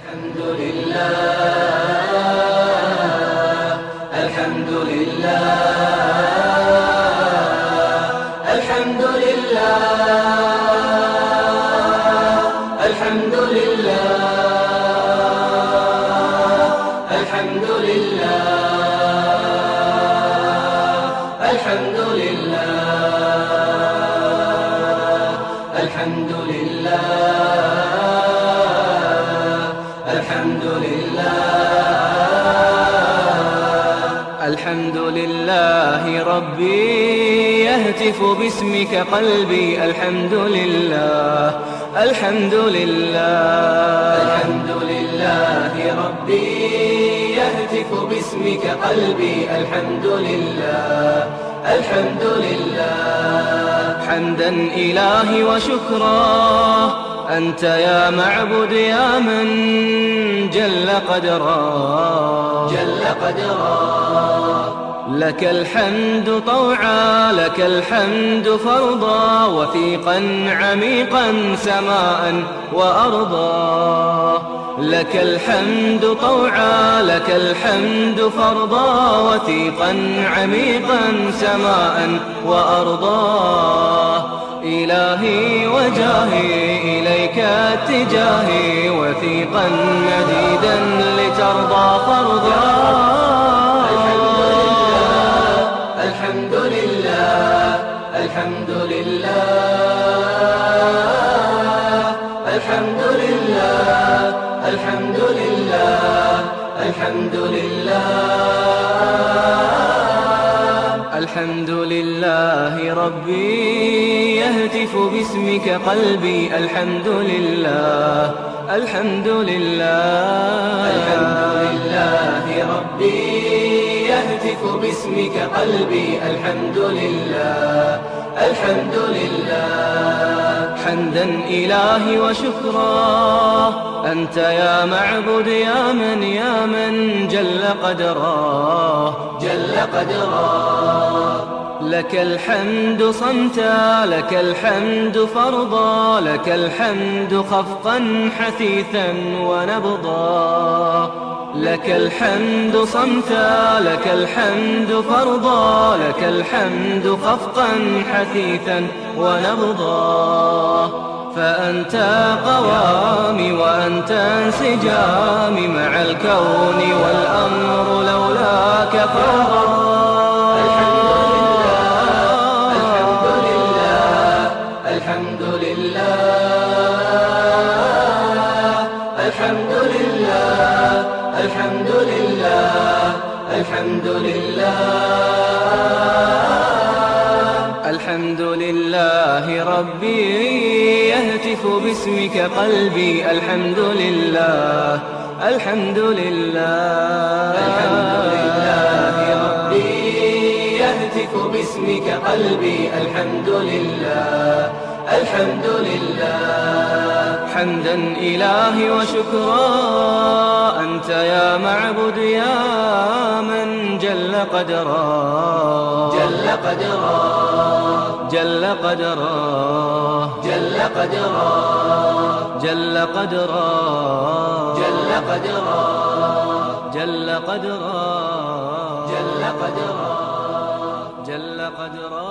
الحمد لله الحمد لله الحمد لله الحمد لله الحمد لله الحمد لله الحمد لله الحمد لله الحمد لله ربي يهتف باسمك قلبي الحمد لله الحمد لله الحمد لله ربي يهتف باسمك قلبي الحمد لله الحمد لله حمدا إلهي وشكرا أنت يا معبد يا من جل قدرا جل قدرا لك الحمد طوعا لك الحمد فرضا وثيقا عميقا سماء وأرضا لك الحمد طوعا لك الحمد فرضا وثيقا عميقا سماء وأرضا إلهي وجاهي إليك اتجاهي وثيقا مديدا لترضى فرضا الحمد لله الحمد لله الحمد لله الحمد لله الحمد لله الحمد لله ربي يهتف باسمك قلبي الحمد لله الحمد لله الحمد لله ربي يهتف باسمك قلبي الحمد لله الحمد لله حمدا إلهي وشكرا أنت يا معبد يا من جل قدرا جل قدرا لك الحمد صمتا لك الحمد فرضا لك الحمد خفقا حثيثا ونبضا لك الحمد صمتا لك الحمد فرضا لك الحمد خفقا حثيثا ونبضا فأنت قوامي وأنت انسجامي مع الكون والأمر لولاك فوضى الحمد لله الحمد لله الحمد لله الحمد لله الحمد لله ربي يهتف باسمك قلبي الحمد لله الحمد لله الحمد لله ربي يهتف باسمك قلبي الحمد لله الحمد لله حمدا إلهي وشكرا أنت يا معبد يا من جل قدرا جل قدرا جل قدرا جل قدرا جل قدرا جل قدرا جل قدرا جل قدرا جل قدرا